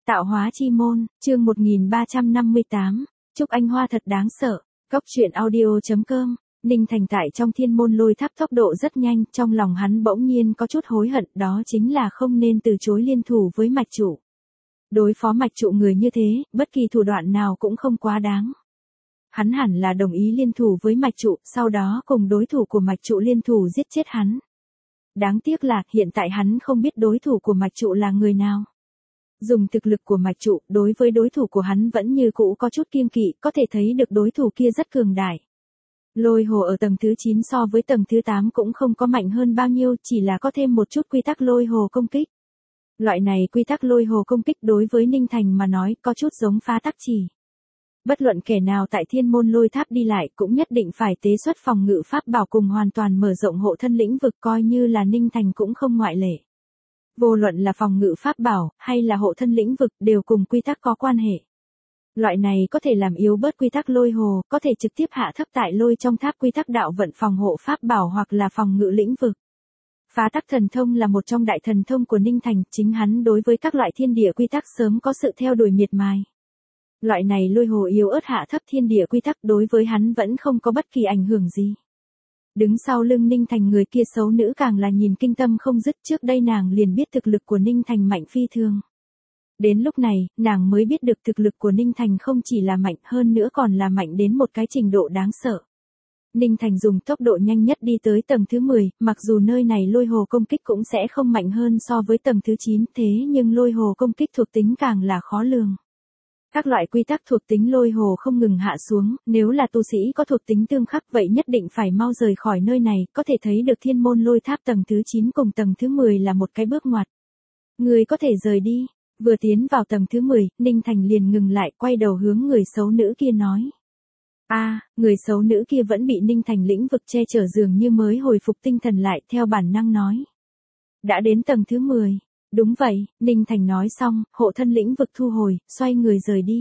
Tạo hóa chi môn, chương 1358, Trúc Anh Hoa thật đáng sợ. Cốc truyện audio.com. Ninh Thành tại trong thiên môn lôi tháp tốc độ rất nhanh, trong lòng hắn bỗng nhiên có chút hối hận, đó chính là không nên từ chối liên thủ với mạch trụ. Đối phó mạch trụ người như thế, bất kỳ thủ đoạn nào cũng không quá đáng. Hắn hẳn là đồng ý liên thủ với mạch trụ, sau đó cùng đối thủ của mạch trụ liên thủ giết chết hắn. Đáng tiếc là, hiện tại hắn không biết đối thủ của mạch trụ là người nào. Dùng thực lực của mạch trụ, đối với đối thủ của hắn vẫn như cũ có chút kiêng kỵ, có thể thấy được đối thủ kia rất cường đại. Lôi hồ ở tầng thứ 9 so với tầng thứ 8 cũng không có mạnh hơn bao nhiêu, chỉ là có thêm một chút quy tắc lôi hồ công kích. Loại này quy tắc lôi hồ công kích đối với Ninh Thành mà nói có chút giống phá tắc chỉ. Bất luận kẻ nào tại thiên môn lôi tháp đi lại cũng nhất định phải tế xuất phòng ngự pháp bảo cùng hoàn toàn mở rộng hộ thân lĩnh vực, coi như là Ninh Thành cũng không ngoại lệ. Vô luận là phòng ngự pháp bảo, hay là hộ thân lĩnh vực đều cùng quy tắc có quan hệ. Loại này có thể làm yếu bớt quy tắc lôi hồ, có thể trực tiếp hạ thấp tại lôi trong tháp quy tắc đạo vận phòng hộ pháp bảo hoặc là phòng ngự lĩnh vực. Phá tắc thần thông là một trong đại thần thông của Ninh Thành, chính hắn đối với các loại thiên địa quy tắc sớm có sự theo đuổi miệt mài. Loại này lôi hồ yếu ớt hạ thấp thiên địa quy tắc đối với hắn vẫn không có bất kỳ ảnh hưởng gì. Đứng sau lưng Ninh Thành người kia xấu nữ càng là nhìn kinh tâm không dứt, trước đây nàng liền biết thực lực của Ninh Thành mạnh phi thường. Đến lúc này, nàng mới biết được thực lực của Ninh Thành không chỉ là mạnh hơn nữa còn là mạnh đến một cái trình độ đáng sợ. Ninh Thành dùng tốc độ nhanh nhất đi tới tầng thứ 10, mặc dù nơi này lôi hồ công kích cũng sẽ không mạnh hơn so với tầng thứ 9, thế nhưng lôi hồ công kích thuộc tính càng là khó lường. Các loại quy tắc thuộc tính lôi hồ không ngừng hạ xuống, nếu là tu sĩ có thuộc tính tương khắc vậy nhất định phải mau rời khỏi nơi này, có thể thấy được thiên môn lôi tháp tầng thứ 9 cùng tầng thứ 10 là một cái bước ngoặt. Người có thể rời đi. Vừa tiến vào tầng thứ 10, Ninh Thành liền ngừng lại, quay đầu hướng người xấu nữ kia nói. Người xấu nữ kia vẫn bị Ninh Thành lĩnh vực che chở, dường như mới hồi phục tinh thần lại, theo bản năng nói. Đã đến tầng thứ 10. Đúng vậy, Ninh Thành nói xong, hộ thân lĩnh vực thu hồi, xoay người rời đi.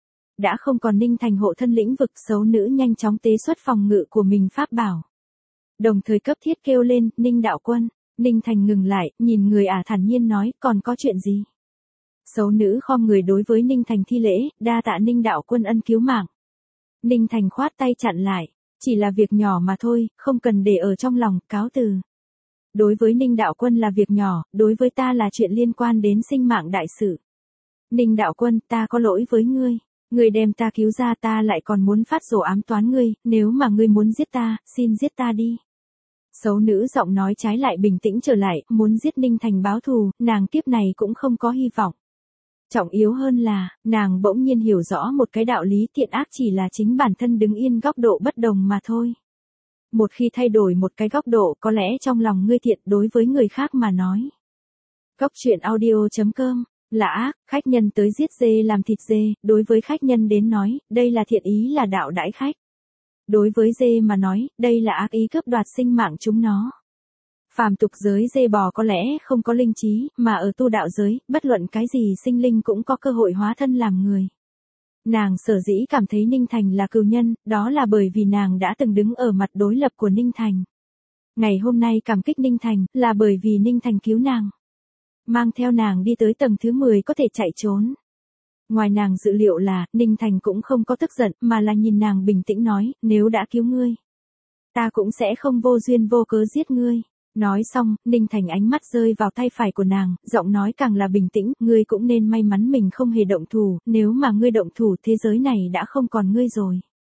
Đã không còn Ninh Thành hộ thân lĩnh vực, xấu nữ nhanh chóng tế xuất phòng ngự của mình pháp bảo. Đồng thời cấp thiết kêu lên, Ninh đạo quân. Ninh Thành ngừng lại, nhìn người thản nhiên nói, còn có chuyện gì? Xấu nữ khom người đối với Ninh Thành thi lễ, đa tạ Ninh đạo quân ân cứu mạng. Ninh Thành khoát tay chặn lại, chỉ là việc nhỏ mà thôi, không cần để ở trong lòng, cáo từ. Đối với Ninh đạo quân là việc nhỏ, đối với ta là chuyện liên quan đến sinh mạng đại sự. Ninh đạo quân, ta có lỗi với ngươi. Ngươi đem ta cứu ra, ta lại còn muốn phát rồ ám toán ngươi, nếu mà ngươi muốn giết ta, xin giết ta đi. Xấu nữ giọng nói trái lại bình tĩnh trở lại, muốn giết Ninh Thành báo thù, nàng kiếp này cũng không có hy vọng. Trọng yếu hơn là, nàng bỗng nhiên hiểu rõ một cái đạo lý, thiện ác chỉ là chính bản thân đứng yên góc độ bất đồng mà thôi. Một khi thay đổi một cái góc độ, có lẽ trong lòng ngươi thiện, đối với người khác mà nói. Cốc truyện audio.com. Là ác, khách nhân tới giết dê làm thịt dê, đối với khách nhân đến nói, đây là thiện ý, là đạo đãi khách. Đối với dê mà nói, đây là ác ý cướp đoạt sinh mạng chúng nó. Phàm tục giới dê bò có lẽ không có linh trí, mà ở tu đạo giới, bất luận cái gì sinh linh cũng có cơ hội hóa thân làm người. Nàng sở dĩ cảm thấy Ninh Thành là cừu nhân, đó là bởi vì nàng đã từng đứng ở mặt đối lập của Ninh Thành. Ngày hôm nay cảm kích Ninh Thành, là bởi vì Ninh Thành cứu nàng. Mang theo nàng đi tới tầng thứ 10 có thể chạy trốn. Ngoài nàng dự liệu là, Ninh Thành cũng không có tức giận, mà là nhìn nàng bình tĩnh nói, nếu đã cứu ngươi, ta cũng sẽ không vô duyên vô cớ giết ngươi. Nói xong, Ninh Thành ánh mắt rơi vào tay phải của nàng, giọng nói càng là bình tĩnh, ngươi cũng nên may mắn mình không hề động thủ, nếu mà ngươi động thủ thế giới này đã không còn ngươi rồi.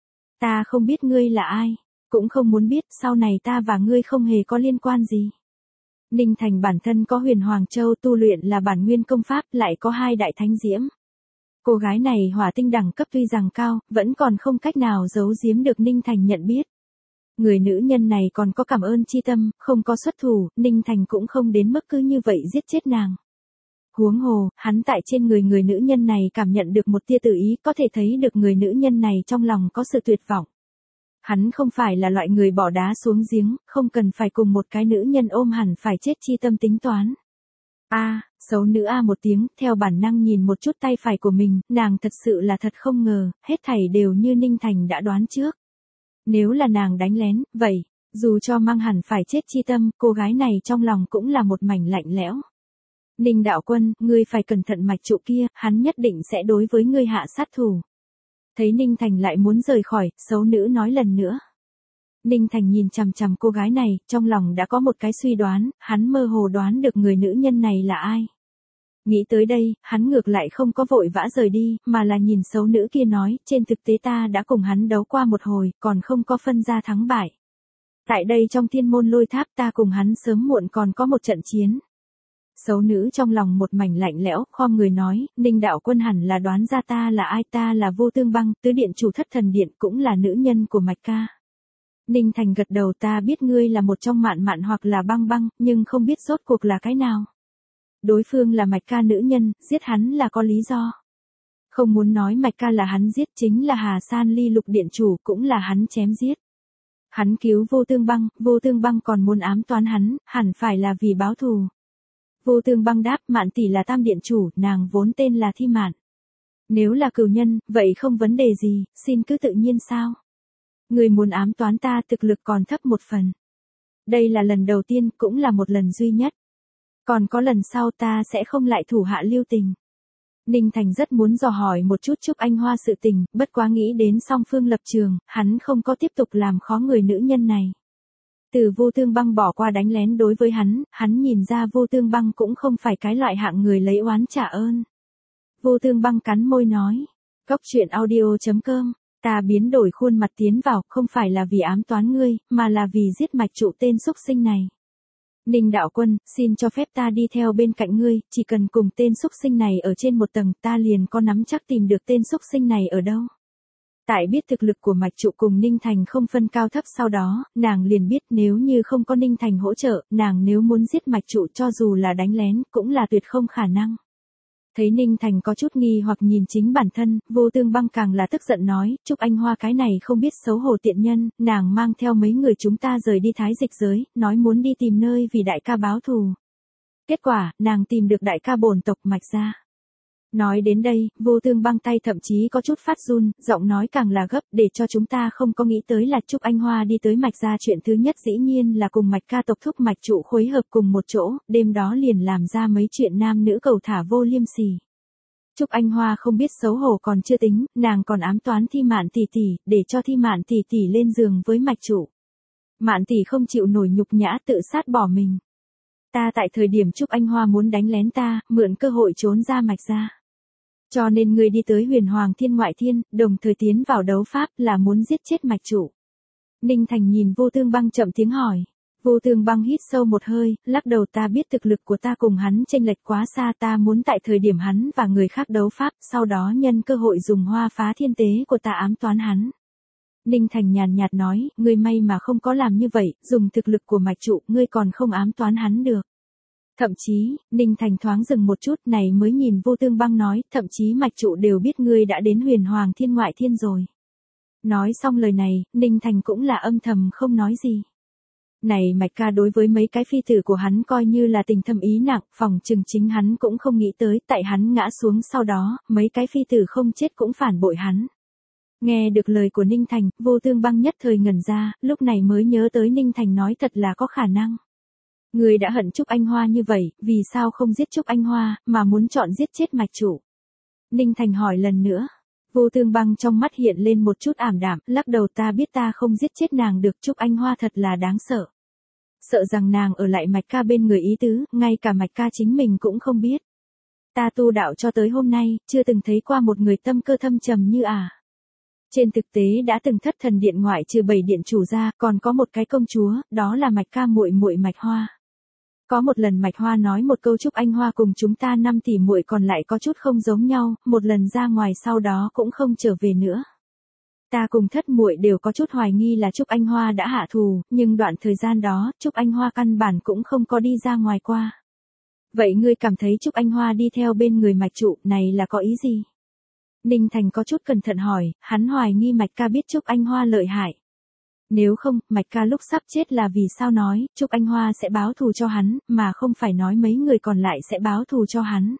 Ta không biết ngươi là ai, cũng không muốn biết, sau này ta và ngươi không hề có liên quan gì. Ninh Thành bản thân có Huyền Hoàng Châu, tu luyện là bản nguyên công pháp, lại có 2 đại thánh diễm. Cô gái này hỏa tinh đẳng cấp tuy rằng cao, vẫn còn không cách nào giấu giếm được Ninh Thành nhận biết. Người nữ nhân này còn có cảm ơn chi tâm, không có xuất thủ, Ninh Thành cũng không đến mức cứ như vậy giết chết nàng. Huống hồ, hắn tại trên người người nữ nhân này cảm nhận được một tia tự ý, có thể thấy được người nữ nhân này trong lòng có sự tuyệt vọng. Hắn không phải là loại người bỏ đá xuống giếng, không cần phải cùng một cái nữ nhân ôm hẳn phải chết chi tâm tính toán. Xấu nữ một tiếng, theo bản năng nhìn một chút tay phải của mình, nàng thật sự là thật không ngờ, hết thảy đều như Ninh Thành đã đoán trước. Nếu là nàng đánh lén, vậy, dù cho mang hẳn phải chết chi tâm, cô gái này trong lòng cũng là một mảnh lạnh lẽo. Ninh đạo quân, ngươi phải cẩn thận mạch trụ kia, hắn nhất định sẽ đối với ngươi hạ sát thủ. Thấy Ninh Thành lại muốn rời khỏi, xấu nữ nói lần nữa. Ninh Thành nhìn chằm chằm cô gái này, trong lòng đã có một cái suy đoán, hắn mơ hồ đoán được người nữ nhân này là ai. Nghĩ tới đây, hắn ngược lại không có vội vã rời đi, mà là nhìn xấu nữ kia nói, trên thực tế ta đã cùng hắn đấu qua một hồi, còn không có phân ra thắng bại. Tại đây trong thiên môn lôi tháp ta cùng hắn sớm muộn còn có một trận chiến. Xấu nữ trong lòng một mảnh lạnh lẽo, khom người nói, Ninh đạo quân hẳn là đoán ra ta là ai, ta là Vô Tương Băng, tứ điện chủ Thất Thần Điện, cũng là nữ nhân của Mạch ca. Ninh Thành gật đầu, ta biết ngươi là một trong Mạn Mạn hoặc là Băng Băng, nhưng không biết rốt cuộc là cái nào. Đối phương là Mạch ca nữ nhân, giết hắn là có lý do. Không muốn nói Mạch ca là hắn giết, chính là Hà San Ly Lục điện chủ cũng là hắn chém giết. Hắn cứu Vô Tương Băng còn muốn ám toán hắn, hẳn phải là vì báo thù. Vô Tương Băng đáp, Mạn tỷ là Tam điện chủ, nàng vốn tên là Thi Mạn. Nếu là cừu nhân, vậy không vấn đề gì, xin cứ tự nhiên sao. Người muốn ám toán ta thực lực còn thấp một phần. Đây là lần đầu tiên, cũng là một lần duy nhất. Còn có lần sau ta sẽ không lại thủ hạ lưu tình. Ninh Thành rất muốn dò hỏi một chút Trúc Anh Hoa sự tình, bất quá nghĩ đến song phương lập trường, hắn không có tiếp tục làm khó người nữ nhân này. Từ Vô Tương Băng bỏ qua đánh lén đối với hắn nhìn ra Vô Tương Băng cũng không phải cái loại hạng người lấy oán trả ơn. Vô Tương Băng cắn môi nói, Cóc truyện audio.com, ta biến đổi khuôn mặt tiến vào, không phải là vì ám toán ngươi, mà là vì giết mạch trụ tên xúc sinh này. Ninh đạo quân, xin cho phép ta đi theo bên cạnh ngươi, chỉ cần cùng tên xúc sinh này ở trên một tầng, ta liền có nắm chắc tìm được tên xúc sinh này ở đâu. Tại biết thực lực của mạch trụ cùng Ninh Thành không phân cao thấp sau đó, nàng liền biết nếu như không có Ninh Thành hỗ trợ, nàng nếu muốn giết mạch trụ cho dù là đánh lén, cũng là tuyệt không khả năng. Thấy Ninh Thành có chút nghi hoặc nhìn chính bản thân, Vô Tương Băng càng là tức giận nói, Trúc Anh Hoa cái này không biết xấu hổ tiện nhân, nàng mang theo mấy người chúng ta rời đi thái dịch giới, nói muốn đi tìm nơi vì đại ca báo thù. Kết quả, nàng tìm được đại ca bổn tộc Mạch gia. Nói đến đây, Vô Tương Băng tay thậm chí có chút phát run, giọng nói càng là gấp, để cho chúng ta không có nghĩ tới là Trúc Anh Hoa đi tới Mạch gia, chuyện thứ nhất dĩ nhiên là cùng Mạch ca tộc thúc Mạch trụ phối hợp cùng một chỗ, đêm đó liền làm ra mấy chuyện nam nữ cầu thả vô liêm sỉ. Trúc Anh Hoa không biết xấu hổ còn chưa tính, nàng còn ám toán Thi Mạn tỷ tỷ, để cho Thi Mạn tỷ tỷ lên giường với Mạch trụ. Mạn tỷ không chịu nổi nhục nhã tự sát bỏ mình. Ta tại thời điểm Trúc Anh Hoa muốn đánh lén ta, mượn cơ hội trốn ra Mạch gia. Cho nên ngươi đi tới Huyền Hoàng Thiên ngoại thiên, đồng thời tiến vào đấu pháp là muốn giết chết mạch trụ. Ninh Thành nhìn Vô Tương Băng chậm tiếng hỏi. Vô Tương Băng hít sâu một hơi, lắc đầu, ta biết thực lực của ta cùng hắn chênh lệch quá xa, ta muốn tại thời điểm hắn và người khác đấu pháp, sau đó nhân cơ hội dùng hoa phá thiên tế của ta ám toán hắn. Ninh Thành nhàn nhạt nói, ngươi may mà không có làm như vậy, dùng thực lực của mạch trụ, ngươi còn không ám toán hắn được. Thậm chí, Ninh Thành thoáng dừng một chút này mới nhìn Vô Tương Băng nói, thậm chí mạch trụ đều biết ngươi đã đến Huyền Hoàng Thiên ngoại thiên rồi. Nói xong lời này, Ninh Thành cũng là âm thầm không nói gì. Này Mạch ca đối với mấy cái phi tử của hắn coi như là tình thâm ý nặng, phòng chừng chính hắn cũng không nghĩ tới, tại hắn ngã xuống sau đó, mấy cái phi tử không chết cũng phản bội hắn. Nghe được lời của Ninh Thành, Vô Tương Băng nhất thời ngẩn ra, lúc này mới nhớ tới Ninh Thành nói thật là có khả năng. Người đã hận Trúc Anh Hoa như vậy, vì sao không giết Trúc Anh Hoa, mà muốn chọn giết chết mạch trụ? Ninh Thành hỏi lần nữa. Vô Tương Băng trong mắt hiện lên một chút ảm đạm, lắc đầu, ta biết ta không giết chết nàng được, Trúc Anh Hoa thật là đáng sợ. Sợ rằng nàng ở lại Mạch ca bên người ý tứ, ngay cả Mạch ca chính mình cũng không biết. Ta tu đạo cho tới hôm nay, chưa từng thấy qua một người tâm cơ thâm trầm như Trên thực tế đã từng Thất Thần Điện ngoại trừ 7 điện chủ ra, còn có một cái công chúa, đó là Mạch ca muội muội Mạch Hoa. Có một lần Mạch Hoa nói một câu Trúc Anh Hoa cùng chúng ta 5 tỷ muội còn lại có chút không giống nhau, một lần ra ngoài sau đó cũng không trở về nữa. Ta cùng thất muội đều có chút hoài nghi là Trúc Anh Hoa đã hạ thù, nhưng đoạn thời gian đó, Trúc Anh Hoa căn bản cũng không có đi ra ngoài qua. Vậy ngươi cảm thấy Trúc Anh Hoa đi theo bên người Mạch trụ này là có ý gì? Ninh Thành có chút cẩn thận hỏi, hắn hoài nghi Mạch ca biết Trúc Anh Hoa lợi hại. Nếu không, Mạch ca lúc sắp chết là vì sao nói, Trúc Anh Hoa sẽ báo thù cho hắn, mà không phải nói mấy người còn lại sẽ báo thù cho hắn.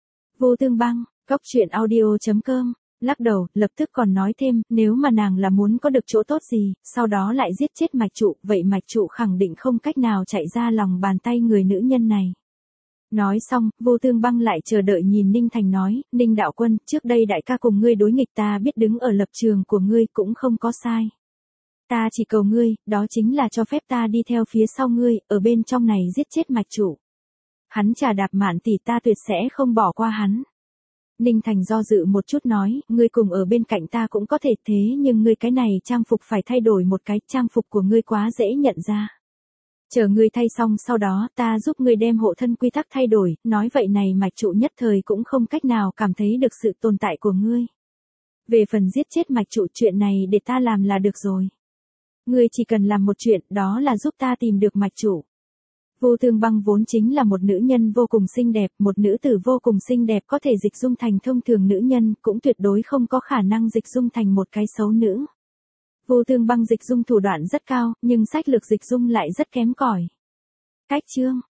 Vô Tương Băng, Cóc truyện audio.com, lắc đầu, lập tức còn nói thêm, nếu mà nàng là muốn có được chỗ tốt gì, sau đó lại giết chết mạch trụ, vậy mạch trụ khẳng định không cách nào chạy ra lòng bàn tay người nữ nhân này. Nói xong, Vô Tương Băng lại chờ đợi nhìn Ninh Thành nói, Ninh đạo quân, trước đây đại ca cùng ngươi đối nghịch ta biết đứng ở lập trường của ngươi cũng không có sai. Ta chỉ cầu ngươi, đó chính là cho phép ta đi theo phía sau ngươi, ở bên trong này giết chết mạch chủ. Hắn trà đạp Mạn tỷ ta tuyệt sẽ không bỏ qua hắn. Ninh Thành do dự một chút nói, ngươi cùng ở bên cạnh ta cũng có thể thế nhưng ngươi cái này trang phục phải thay đổi một cái, trang phục của ngươi quá dễ nhận ra. Chờ ngươi thay xong sau đó ta giúp ngươi đem hộ thân quy tắc thay đổi, nói vậy này mạch trụ nhất thời cũng không cách nào cảm thấy được sự tồn tại của ngươi. Về phần giết chết mạch trụ chuyện này để ta làm là được rồi. Ngươi chỉ cần làm một chuyện đó là giúp ta tìm được mạch trụ. Vô Tương Băng vốn chính là một nữ nhân vô cùng xinh đẹp, một nữ tử vô cùng xinh đẹp có thể dịch dung thành thông thường nữ nhân, cũng tuyệt đối không có khả năng dịch dung thành một cái xấu nữ. Vô Tương Băng dịch dung thủ đoạn rất cao, nhưng sách lược dịch dung lại rất kém cỏi. Cách chương